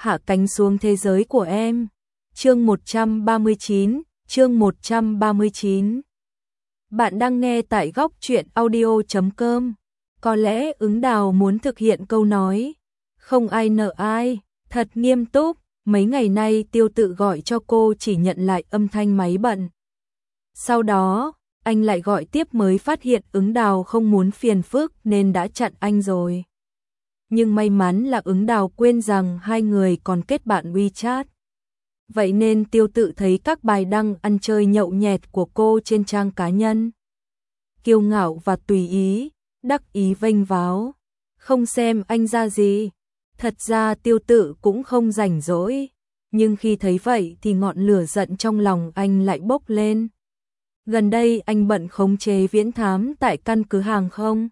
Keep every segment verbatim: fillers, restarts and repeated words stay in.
hạ cánh xuống thế giới của em. Chương một trăm ba mươi chín, chương một trăm ba mươi chín. Bạn đang nghe tại góc truyện audio chấm com. Có lẽ Ứng Đào muốn thực hiện câu nói không ai nợ ai, thật nghiêm túc. Mấy ngày nay Tiêu Tự gọi cho cô chỉ nhận lại âm thanh máy bận. Sau đó, anh lại gọi tiếp mới phát hiện Ứng Đào không muốn phiền phức nên đã chặn anh rồi. Nhưng may mắn là Ứng Đào quên rằng hai người còn kết bạn WeChat. Vậy nên Tiêu Tự thấy các bài đăng ăn chơi nhậu nhẹt của cô trên trang cá nhân. Kiêu ngạo và tùy ý, đắc ý vênh váo. Không xem anh ra gì. Thật ra Tiêu Tự cũng không rảnh rỗi. Nhưng khi thấy vậy thì ngọn lửa giận trong lòng anh lại bốc lên. Gần đây anh bận khống chế viễn thám tại căn cứ hàng không.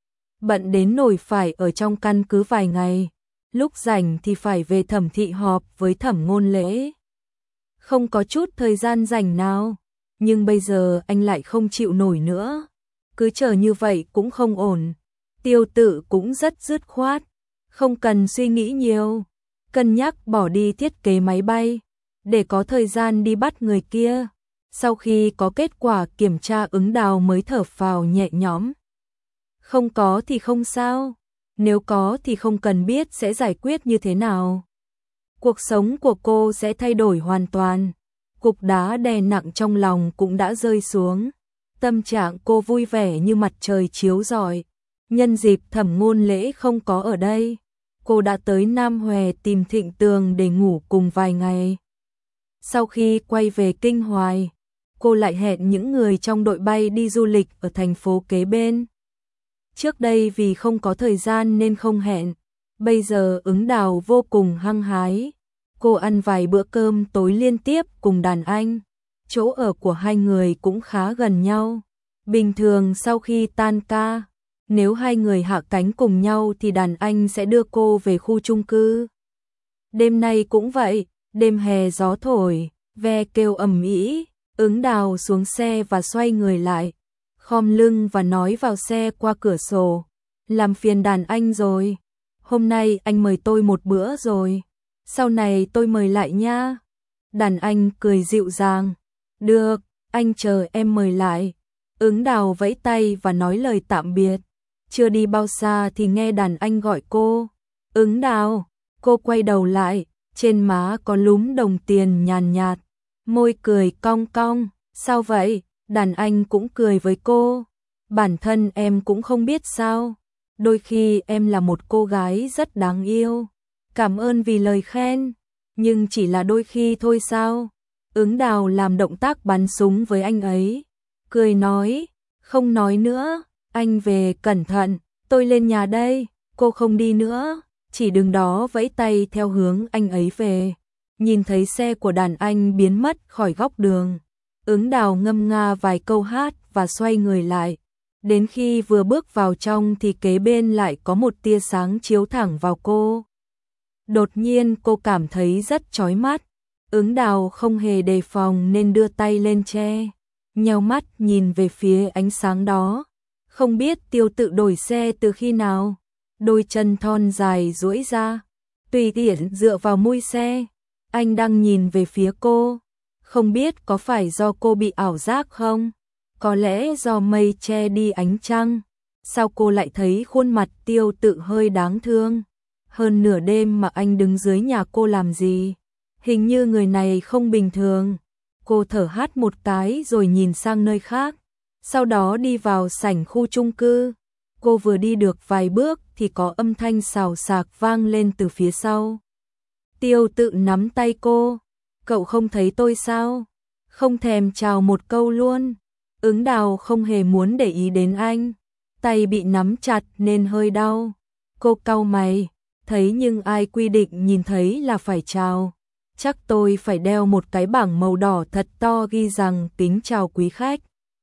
Bận đến nổi phải ở trong căn cứ vài ngày. Lúc rảnh thì phải về Thẩm thị họp với Thẩm Ngôn Lễ. Không có chút thời gian rảnh nào. Nhưng bây giờ anh lại không chịu nổi nữa. Cứ chờ như vậy cũng không ổn. Tiêu Tự cũng rất dứt khoát. Không cần suy nghĩ nhiều. Cân nhắc bỏ đi thiết kế máy bay. Để có thời gian đi bắt người kia. Sau khi có kết quả kiểm tra Ứng Đào mới thở phào nhẹ nhõm. Không có thì không sao. Nếu có thì không cần biết sẽ giải quyết như thế nào. Cuộc sống của cô sẽ thay đổi hoàn toàn. Cục đá đè nặng trong lòng cũng đã rơi xuống. Tâm trạng cô vui vẻ như mặt trời chiếu rọi. Nhân dịp Thẩm Ngôn Lễ không có ở đây, cô đã tới Nam Hòe tìm Thịnh Tường để ngủ cùng vài ngày. Sau khi quay về Kinh Hoài, cô lại hẹn những người trong đội bay đi du lịch ở thành phố kế bên. Trước đây vì không có thời gian nên không hẹn, bây giờ Ứng Đào vô cùng hăng hái. Cô ăn vài bữa cơm tối liên tiếp cùng đàn anh, chỗ ở của hai người cũng khá gần nhau. Bình thường sau khi tan ca, nếu hai người hạ cánh cùng nhau thì đàn anh sẽ đưa cô về khu chung cư. Đêm nay cũng vậy, đêm hè gió thổi, ve kêu ầm ĩ. Ứng Đào xuống xe và xoay người lại, khom lưng và nói vào xe qua cửa sổ. Làm phiền đàn anh rồi. Hôm nay anh mời tôi một bữa rồi. Sau này tôi mời lại nha. Đàn anh cười dịu dàng. Được, anh chờ em mời lại. Ứng Đào vẫy tay và nói lời tạm biệt. Chưa đi bao xa thì nghe đàn anh gọi cô. Ứng Đào, cô quay đầu lại, trên má có lúm đồng tiền nhàn nhạt. Môi cười cong cong, sao vậy? Đàn anh cũng cười với cô. Bản thân em cũng không biết sao. Đôi khi em là một cô gái rất đáng yêu. Cảm ơn vì lời khen. Nhưng chỉ là đôi khi thôi sao? Ứng Đào làm động tác bắn súng với anh ấy. Cười nói, không nói nữa. Anh về cẩn thận, tôi lên nhà đây. Cô không đi nữa. Chỉ đứng đó vẫy tay theo hướng anh ấy về. Nhìn thấy xe của đàn anh biến mất khỏi góc đường. Ứng Đào ngâm nga vài câu hát và xoay người lại. Đến khi vừa bước vào trong thì kế bên lại có một tia sáng chiếu thẳng vào cô. Đột nhiên cô cảm thấy rất chói mắt. Ứng Đào không hề đề phòng nên đưa tay lên che. Nheo mắt nhìn về phía ánh sáng đó. Không biết Tiêu Tự đổi xe từ khi nào. Đôi chân thon dài duỗi ra, tùy tiện dựa vào mui xe. Anh đang nhìn về phía cô. Không biết có phải do cô bị ảo giác không? Có lẽ do mây che đi ánh trăng. Sao cô lại thấy khuôn mặt Tiêu Tự hơi đáng thương? Hơn nửa đêm mà anh đứng dưới nhà cô làm gì? Hình như người này không bình thường. Cô thở hắt một cái rồi nhìn sang nơi khác. Sau đó đi vào sảnh khu chung cư. Cô vừa đi được vài bước thì có âm thanh xào xạc vang lên từ phía sau. Tiêu Tự nắm tay cô. Cậu không thấy tôi sao? Không thèm chào một câu luôn. Ứng Đào không hề muốn để ý đến anh. Tay bị nắm chặt nên hơi đau. Cô cau mày. Thấy nhưng ai quy định nhìn thấy là phải chào. Chắc tôi phải đeo một cái bảng màu đỏ thật to ghi rằng kính chào quý khách.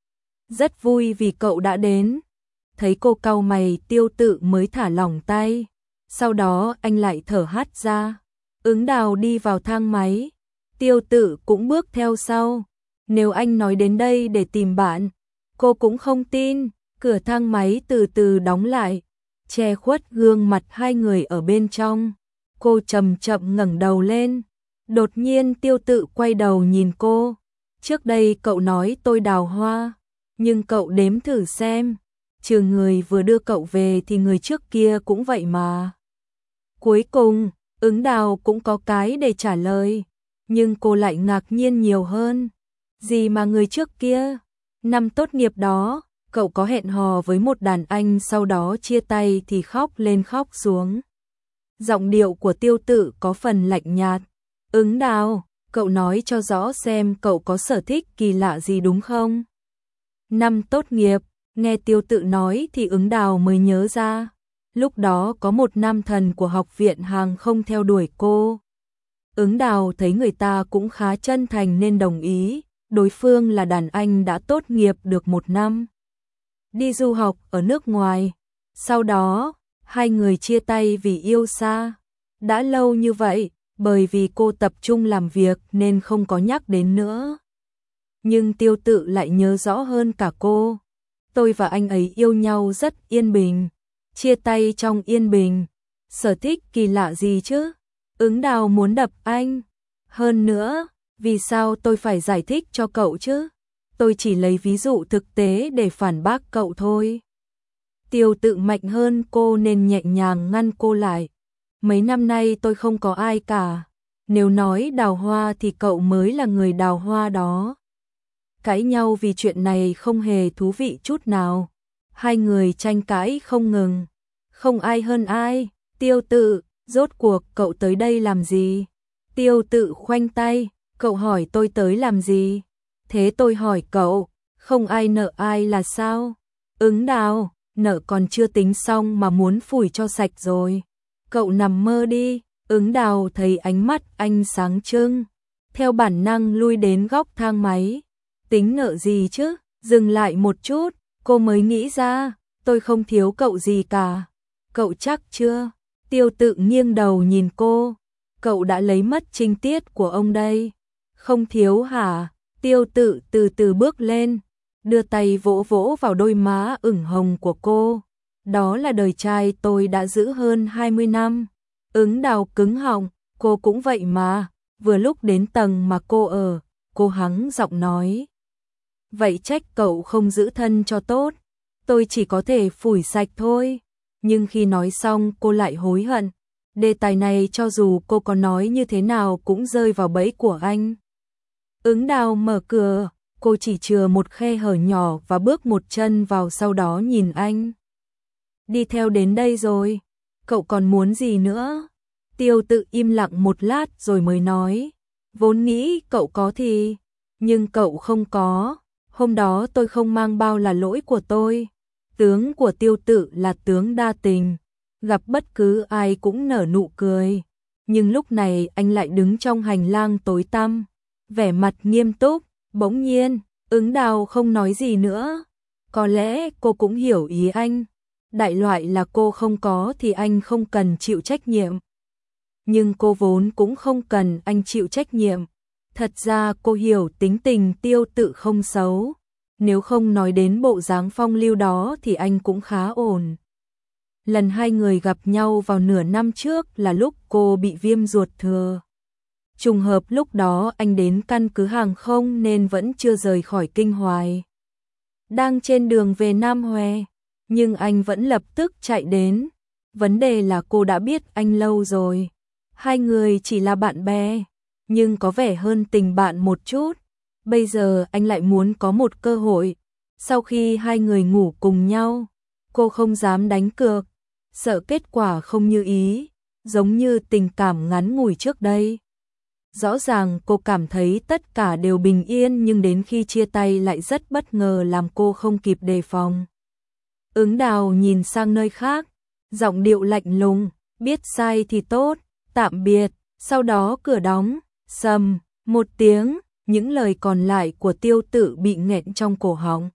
Rất vui vì cậu đã đến. Thấy cô cau mày, Tiêu Tự mới thả lỏng tay. Sau đó anh lại thở hắt ra. Ứng Đào đi vào thang máy. Tiêu Tự cũng bước theo sau. Nếu anh nói đến đây để tìm bạn, cô cũng không tin. Cửa thang máy từ từ đóng lại, che khuất gương mặt hai người ở bên trong. Cô chậm chậm ngẩng đầu lên. Đột nhiên Tiêu Tự quay đầu nhìn cô. Trước đây cậu nói tôi đào hoa, nhưng cậu đếm thử xem, trừ người vừa đưa cậu về thì người trước kia cũng vậy mà. Cuối cùng, Ứng Đào cũng có cái để trả lời, nhưng cô lại ngạc nhiên nhiều hơn. Gì mà người trước kia? Năm tốt nghiệp đó, cậu có hẹn hò với một đàn anh sau đó chia tay thì khóc lên khóc xuống. Giọng điệu của Tiêu Tự có phần lạnh nhạt. Ứng Đào, cậu nói cho rõ xem cậu có sở thích kỳ lạ gì đúng không? Năm tốt nghiệp, nghe Tiêu Tự nói thì Ứng Đào mới nhớ ra. Lúc đó có một nam thần của học viện hàng không theo đuổi cô. Ứng Đào thấy người ta cũng khá chân thành nên đồng ý. Đối phương là đàn anh đã tốt nghiệp được một năm, đi du học ở nước ngoài. Sau đó, hai người chia tay vì yêu xa. Đã lâu như vậy, bởi vì cô tập trung làm việc nên không có nhắc đến nữa. Nhưng Tiêu Tự lại nhớ rõ hơn cả cô. Tôi và anh ấy yêu nhau rất yên bình, chia tay trong yên bình. Sở thích kỳ lạ gì chứ? Ứng Đào muốn đập anh. Hơn nữa, vì sao tôi phải giải thích cho cậu chứ? Tôi chỉ lấy ví dụ thực tế để phản bác cậu thôi. Tiêu Tự mạnh hơn cô nên nhẹ nhàng ngăn cô lại. Mấy năm nay tôi không có ai cả. Nếu nói đào hoa thì cậu mới là người đào hoa đó. Cãi nhau vì chuyện này không hề thú vị chút nào. Hai người tranh cãi không ngừng. Không ai hơn ai. Tiêu Tự, rốt cuộc cậu tới đây làm gì? Tiêu Tự khoanh tay. Cậu hỏi tôi tới làm gì? Thế tôi hỏi cậu, không ai nợ ai là sao? Ứng Đào, nợ còn chưa tính xong mà muốn phủi cho sạch rồi. Cậu nằm mơ đi. Ứng Đào thấy ánh mắt anh sáng trưng, theo bản năng lui đến góc thang máy. Tính nợ gì chứ? Dừng lại một chút, cô mới nghĩ ra, tôi không thiếu cậu gì cả. Cậu chắc chưa? Tiêu Tự nghiêng đầu nhìn cô. Cậu đã lấy mất trinh tiết của ông đây. Không thiếu hả? Tiêu Tự từ từ bước lên, đưa tay vỗ vỗ vào đôi má ửng hồng của cô. Đó là đời trai tôi đã giữ hơn hai mươi năm. Ứng Đào cứng họng, cô cũng vậy mà. Vừa lúc đến tầng mà cô ở, cô hắng giọng nói. Vậy trách cậu không giữ thân cho tốt. Tôi chỉ có thể phủi sạch thôi. Nhưng khi nói xong cô lại hối hận. Đề tài này cho dù cô có nói như thế nào cũng rơi vào bẫy của anh. Ứng Đào mở cửa, cô chỉ chừa một khe hở nhỏ và bước một chân vào, sau đó nhìn anh. Đi theo đến đây rồi, cậu còn muốn gì nữa? Tiêu Tự im lặng một lát rồi mới nói. Vốn nghĩ cậu có thì, nhưng cậu không có. Hôm đó tôi không mang bao là lỗi của tôi. Tướng của Tiêu Tự là tướng đa tình, gặp bất cứ ai cũng nở nụ cười. Nhưng lúc này anh lại đứng trong hành lang tối tăm, vẻ mặt nghiêm túc. Bỗng nhiên, Ứng Đào không nói gì nữa. Có lẽ cô cũng hiểu ý anh. Đại loại là cô không có thì anh không cần chịu trách nhiệm. Nhưng cô vốn cũng không cần anh chịu trách nhiệm. Thật ra cô hiểu tính tình Tiêu Tự không xấu. Nếu không nói đến bộ dáng phong lưu đó thì anh cũng khá ổn. Lần hai người gặp nhau vào nửa năm trước là lúc cô bị viêm ruột thừa. Trùng hợp lúc đó anh đến căn cứ hàng không nên vẫn chưa rời khỏi Kinh Hoài. Đang trên đường về Nam Hoè, nhưng anh vẫn lập tức chạy đến. Vấn đề là cô đã biết anh lâu rồi. Hai người chỉ là bạn bè, nhưng có vẻ hơn tình bạn một chút. Bây giờ anh lại muốn có một cơ hội. Sau khi hai người ngủ cùng nhau, cô không dám đánh cược, sợ kết quả không như ý, giống như tình cảm ngắn ngủi trước đây. Rõ ràng cô cảm thấy tất cả đều bình yên nhưng đến khi chia tay lại rất bất ngờ làm cô không kịp đề phòng. Ứng Đào nhìn sang nơi khác, giọng điệu lạnh lùng, biết sai thì tốt, tạm biệt, sau đó cửa đóng, sầm, một tiếng, những lời còn lại của Tiêu Tự bị nghẹn trong cổ họng.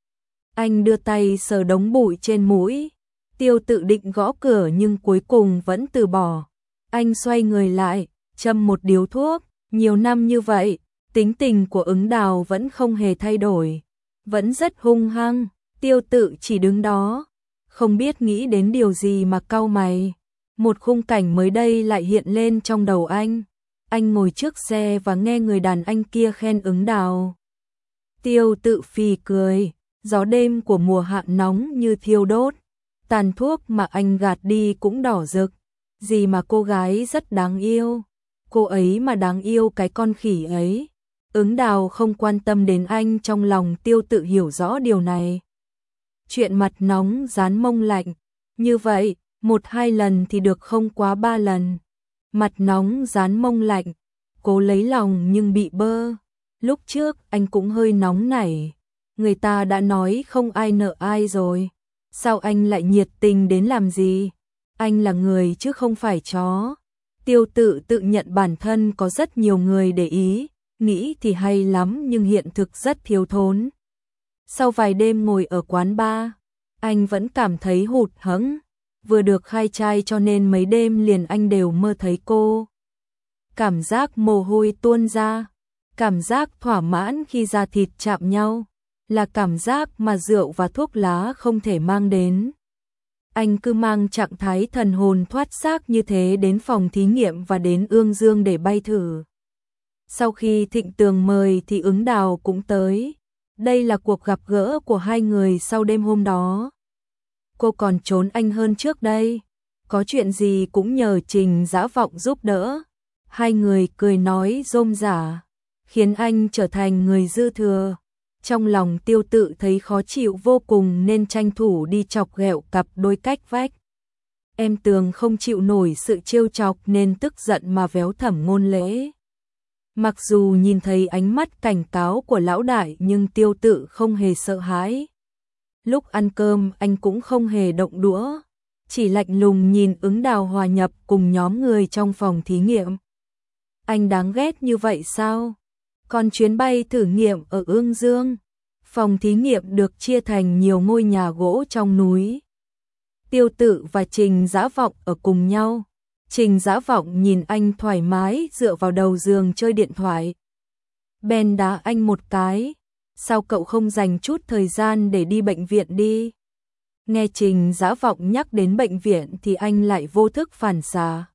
Anh đưa tay sờ đống bụi trên mũi, Tiêu Tự định gõ cửa nhưng cuối cùng vẫn từ bỏ. Anh xoay người lại, châm một điếu thuốc, nhiều năm như vậy, tính tình của Ứng Đào vẫn không hề thay đổi, vẫn rất hung hăng. Tiêu Tự chỉ đứng đó, không biết nghĩ đến điều gì mà cau mày. Một khung cảnh mới đây lại hiện lên trong đầu anh. Anh ngồi trước xe và nghe người đàn anh kia khen Ứng Đào. Tiêu Tự phì cười, gió đêm của mùa hạ nóng như thiêu đốt, tàn thuốc mà anh gạt đi cũng đỏ rực. Gì mà cô gái rất đáng yêu, cô ấy mà đáng yêu cái con khỉ ấy. Ứng Đào không quan tâm đến anh, trong lòng Tiêu Tự hiểu rõ điều này. Chuyện mặt nóng dán mông lạnh, như vậy, một hai lần thì được không quá ba lần. Mặt nóng dán mông lạnh, cố lấy lòng nhưng bị bơ. Lúc trước anh cũng hơi nóng nảy, người ta đã nói không ai nợ ai rồi. Sao anh lại nhiệt tình đến làm gì? Anh là người chứ không phải chó. Tiêu Tự tự nhận bản thân có rất nhiều người để ý, nghĩ thì hay lắm nhưng hiện thực rất thiếu thốn. Sau vài đêm ngồi ở quán bar, anh vẫn cảm thấy hụt hẫng. Vừa được khai trai cho nên mấy đêm liền anh đều mơ thấy cô. Cảm giác mồ hôi tuôn ra, cảm giác thỏa mãn khi da thịt chạm nhau, là cảm giác mà rượu và thuốc lá không thể mang đến. Anh cứ mang trạng thái thần hồn thoát xác như thế đến phòng thí nghiệm và đến Ương Dương để bay thử. Sau khi Thịnh Tường mời thì Ứng Đào cũng tới. Đây là cuộc gặp gỡ của hai người sau đêm hôm đó. Cô còn trốn anh hơn trước đây, có chuyện gì cũng nhờ Trình Dã Vọng giúp đỡ. Hai người cười nói rôm rả, khiến anh trở thành người dư thừa. Trong lòng Tiêu Tự thấy khó chịu vô cùng nên tranh thủ đi chọc ghẹo cặp đôi cách vách. Em Tường không chịu nổi sự trêu chọc nên tức giận mà véo Thẩm Ngôn Lễ. Mặc dù nhìn thấy ánh mắt cảnh cáo của lão đại nhưng Tiêu Tự không hề sợ hãi. Lúc ăn cơm anh cũng không hề động đũa, chỉ lạnh lùng nhìn Ứng Đào hòa nhập cùng nhóm người trong phòng thí nghiệm. Anh đáng ghét như vậy sao? Còn chuyến bay thử nghiệm ở Ương Dương, phòng thí nghiệm được chia thành nhiều ngôi nhà gỗ trong núi. Tiêu Tự và Trình Dã Vọng ở cùng nhau. Trình Dã Vọng nhìn anh thoải mái dựa vào đầu giường chơi điện thoại. Bèn đá anh một cái. Sao cậu không dành chút thời gian để đi bệnh viện đi? Nghe Trình Dã Vọng nhắc đến bệnh viện thì anh lại vô thức phản xạ.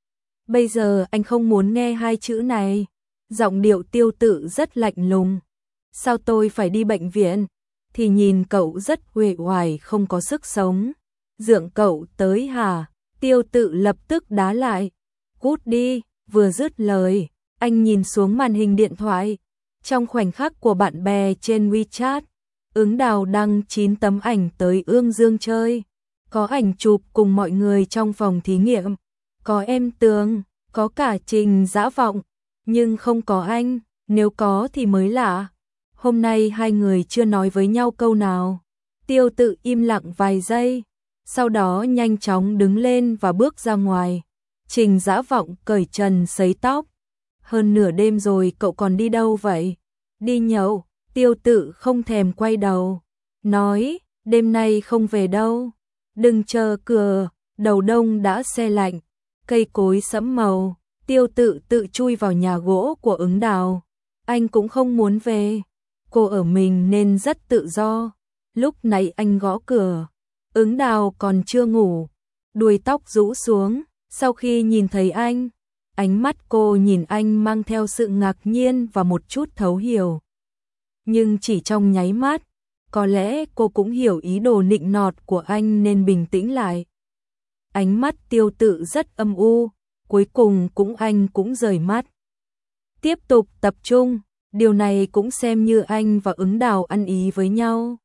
Bây giờ anh không muốn nghe hai chữ này. Giọng điệu Tiêu Tự rất lạnh lùng. Sao tôi phải đi bệnh viện? Thì nhìn cậu rất uể oải không có sức sống. Dượng cậu tới hả? Tiêu Tự lập tức đá lại. Cút đi, vừa dứt lời, anh nhìn xuống màn hình điện thoại. Trong khoảnh khắc của bạn bè trên WeChat, Ứng Đào đăng chín tấm ảnh tới Ương Dương chơi. Có ảnh chụp cùng mọi người trong phòng thí nghiệm, có em Tường, có cả Trình Dã Vọng, nhưng không có anh, nếu có thì mới lạ. Hôm nay hai người chưa nói với nhau câu nào. Tiêu Tự im lặng vài giây, sau đó nhanh chóng đứng lên và bước ra ngoài. Trình Dã Vọng cởi trần sấy tóc. Hơn nửa đêm rồi cậu còn đi đâu vậy? Đi nhậu. Tiêu Tự không thèm quay đầu, nói, đêm nay không về đâu. Đừng chờ cửa, đầu đông đã se lạnh, cây cối sẫm màu. Tiêu Tự tự chui vào nhà gỗ của Ứng Đào. Anh cũng không muốn về. Cô ở mình nên rất tự do. Lúc nãy anh gõ cửa, Ứng Đào còn chưa ngủ, đuôi tóc rũ xuống. Sau khi nhìn thấy anh, ánh mắt cô nhìn anh mang theo sự ngạc nhiên và một chút thấu hiểu. Nhưng chỉ trong nháy mắt, có lẽ cô cũng hiểu ý đồ nịnh nọt của anh nên bình tĩnh lại. Ánh mắt Tiêu Tự rất âm u, cuối cùng cũng anh cũng rời mắt. Tiếp tục tập trung, điều này cũng xem như anh và Ứng Đào ăn ý với nhau.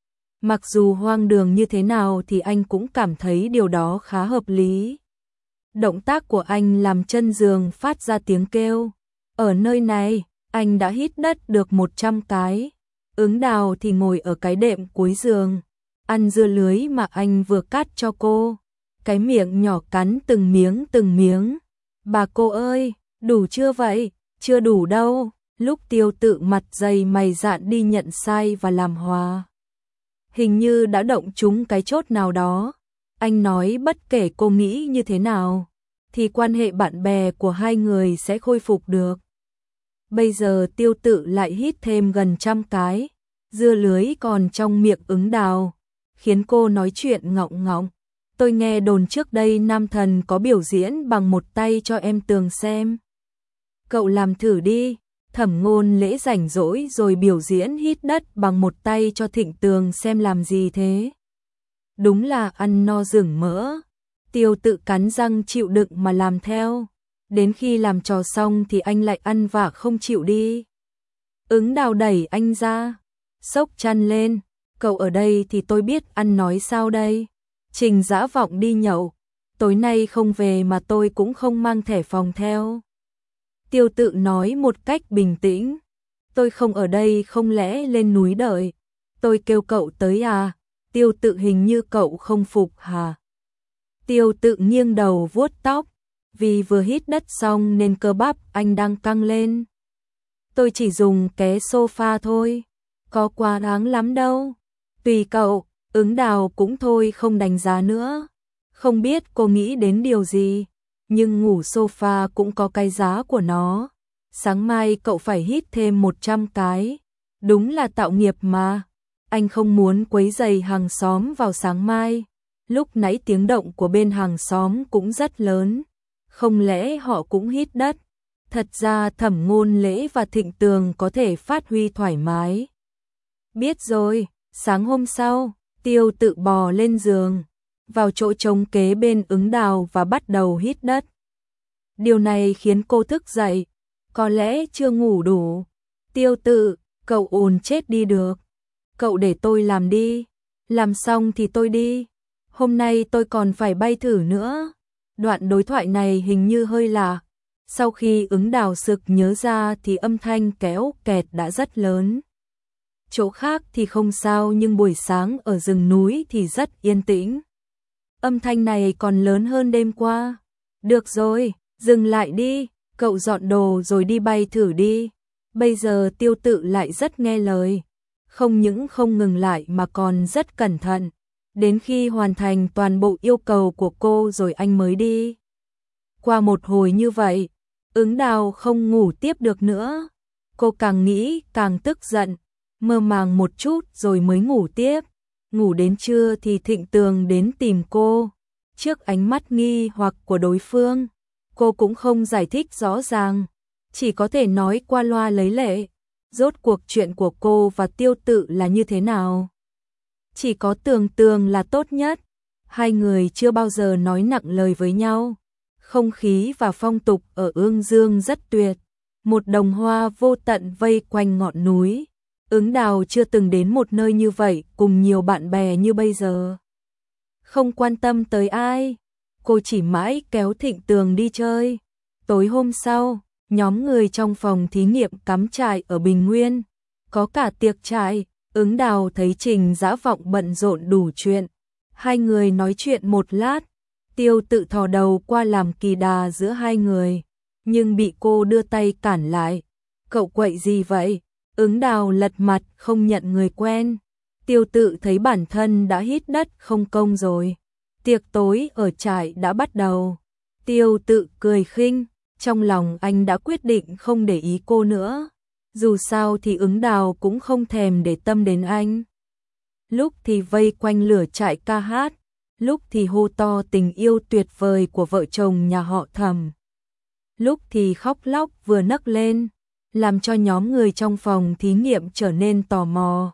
Mặc dù hoang đường như thế nào thì anh cũng cảm thấy điều đó khá hợp lý. Động tác của anh làm chân giường phát ra tiếng kêu. Ở nơi này, anh đã hít đất được một trăm cái. Ứng Đào thì ngồi ở cái đệm cuối giường, ăn dưa lưới mà anh vừa cắt cho cô. Cái miệng nhỏ cắn từng miếng từng miếng. Bà cô ơi, đủ chưa vậy? Chưa đủ đâu. Lúc Tiêu Tự mặt dày mày dạn đi nhận sai và làm hòa. Hình như đã động trúng cái chốt nào đó. Anh nói bất kể cô nghĩ như thế nào, thì quan hệ bạn bè của hai người sẽ khôi phục được. Bây giờ Tiêu Tự lại hít thêm gần trăm cái, dưa lưới còn trong miệng Ứng Đào, khiến cô nói chuyện ngọng ngọng. tôi nghe đồn trước đây Nam Thần có biểu diễn bằng một tay cho em Tường xem. Cậu làm thử đi. Thẩm Ngôn Lễ rảnh rỗi rồi biểu diễn hít đất bằng một tay cho Thịnh Tường xem làm gì thế. Đúng là ăn no rừng mỡ. Tiêu Tự cắn răng chịu đựng mà làm theo. Đến khi làm trò xong thì anh lại ăn vạ không chịu đi. Ứng Đào đẩy anh ra, xốc chăn lên. Cậu ở đây thì tôi biết ăn nói sao đây. Trình Dã Vọng đi nhậu. Tối nay không về mà tôi cũng không mang thẻ phòng theo. Tiêu Tự nói một cách bình tĩnh. Tôi không ở đây không lẽ lên núi đợi. Tôi kêu cậu tới à? Tiêu Tự hình như cậu không phục hả? Tiêu Tự nghiêng đầu vuốt tóc. Vì vừa hít đất xong nên cơ bắp anh đang căng lên. Tôi chỉ dùng ké sofa thôi. Có quá đáng lắm đâu. Tùy cậu. Ứng Đào cũng thôi không đánh giá nữa. Không biết cô nghĩ đến điều gì. Nhưng ngủ sofa cũng có cái giá của nó. Sáng mai cậu phải hít thêm một trăm cái. Đúng là tạo nghiệp mà. Anh không muốn quấy rầy hàng xóm vào sáng mai. Lúc nãy tiếng động của bên hàng xóm cũng rất lớn. Không lẽ họ cũng hít đất? Thật ra Thẩm Ngôn Lễ và Thịnh Tường có thể phát huy thoải mái. Biết rồi. Sáng hôm sau, Tiêu Tự bò lên giường, vào chỗ trống kế bên Ứng Đào và bắt đầu hít đất. Điều này khiến cô thức dậy. Có lẽ chưa ngủ đủ. Tiêu Tự, cậu ồn chết đi được. Cậu để tôi làm đi. Làm xong thì tôi đi. Hôm nay tôi còn phải bay thử nữa. Đoạn đối thoại này hình như hơi lạ. Sau khi Ứng Đào sực nhớ ra thì âm thanh kéo kẹt đã rất lớn. Chỗ khác thì không sao nhưng buổi sáng ở rừng núi thì rất yên tĩnh. Âm thanh này còn lớn hơn đêm qua. Được rồi, dừng lại đi, cậu dọn đồ rồi đi bay thử đi. Bây giờ Tiêu Tự lại rất nghe lời. Không những không ngừng lại mà còn rất cẩn thận. Đến khi hoàn thành toàn bộ yêu cầu của cô rồi anh mới đi. Qua một hồi như vậy, Ứng Đào không ngủ tiếp được nữa. Cô càng nghĩ càng tức giận. Mơ màng một chút rồi mới ngủ tiếp. Ngủ đến trưa thì Thịnh Tường đến tìm cô. Trước ánh mắt nghi hoặc của đối phương, cô cũng không giải thích rõ ràng, chỉ có thể nói qua loa lấy lệ. Rốt cuộc chuyện của cô và Tiêu Tự là như thế nào? Chỉ có Tường Tường là tốt nhất. Hai người chưa bao giờ nói nặng lời với nhau. Không khí và phong tục ở Ương Dương rất tuyệt. Một đồng hoa vô tận vây quanh ngọn núi. Ứng Đào chưa từng đến một nơi như vậy cùng nhiều bạn bè như bây giờ. Không quan tâm tới ai, cô chỉ mãi kéo Thịnh Tường đi chơi. Tối hôm sau, nhóm người trong phòng thí nghiệm cắm trại ở Bình Nguyên. Có cả tiệc trại, Ứng Đào thấy Trình Dã Vọng bận rộn đủ chuyện. Hai người nói chuyện một lát, Tiêu Tự thò đầu qua làm kỳ đà giữa hai người. Nhưng bị cô đưa tay cản lại. Cậu quậy gì vậy? Ứng Đào lật mặt không nhận người quen. Tiêu Tự thấy bản thân đã hít đất không công rồi. Tiệc tối ở trại đã bắt đầu. Tiêu Tự cười khinh, trong lòng anh đã quyết định không để ý cô nữa. Dù sao thì Ứng Đào cũng không thèm để tâm đến anh. Lúc thì vây quanh lửa trại ca hát, lúc thì hô to tình yêu tuyệt vời của vợ chồng nhà họ Thẩm. Lúc thì khóc lóc vừa nấc lên, làm cho nhóm người trong phòng thí nghiệm trở nên tò mò.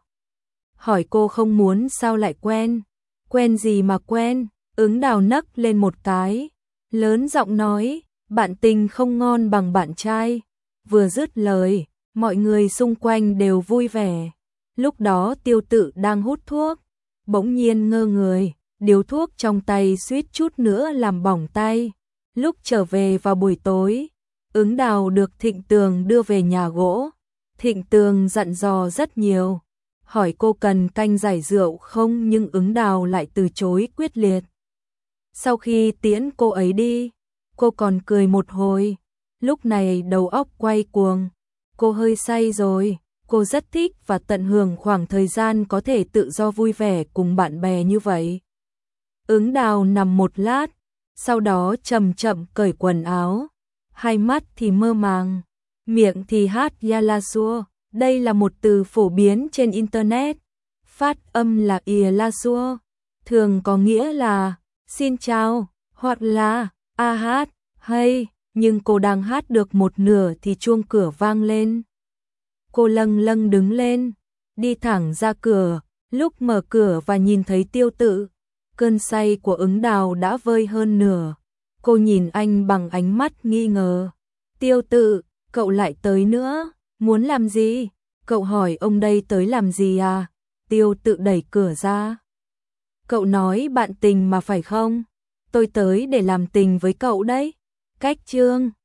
Hỏi cô không muốn sao lại quen? Quen gì mà quen? Ứng Đào nấc lên một cái, lớn giọng nói, bạn tình không ngon bằng bạn trai. Vừa dứt lời, mọi người xung quanh đều vui vẻ. Lúc đó Tiêu Tự đang hút thuốc, bỗng nhiên ngơ người, điếu thuốc trong tay suýt chút nữa làm bỏng tay. Lúc trở về vào buổi tối, Ứng Đào được Thịnh Tường đưa về nhà gỗ. Thịnh Tường dặn dò rất nhiều, hỏi cô cần canh giải rượu không nhưng Ứng Đào lại từ chối quyết liệt. Sau khi tiễn cô ấy đi, cô còn cười một hồi, lúc này đầu óc quay cuồng. Cô hơi say rồi, cô rất thích và tận hưởng khoảng thời gian có thể tự do vui vẻ cùng bạn bè như vậy. Ứng Đào nằm một lát, sau đó chậm chậm cởi quần áo, hai mắt thì mơ màng, miệng thì hát Yalasua. Đây là một từ phổ biến trên Internet, phát âm là Yalasua, thường có nghĩa là xin chào, hoặc là, a hát, hay, nhưng cô đang hát được một nửa thì chuông cửa vang lên. Cô lâng lâng đứng lên, đi thẳng ra cửa, lúc mở cửa và nhìn thấy Tiêu Tự, cơn say của Ứng Đào đã vơi hơn nửa. Cô nhìn anh bằng ánh mắt nghi ngờ. Tiêu Tự, cậu lại tới nữa, muốn làm gì? Cậu hỏi ông đây tới làm gì à? Tiêu Tự đẩy cửa ra. Cậu nói bạn tình mà phải không? Tôi tới để làm tình với cậu đấy. Cách chương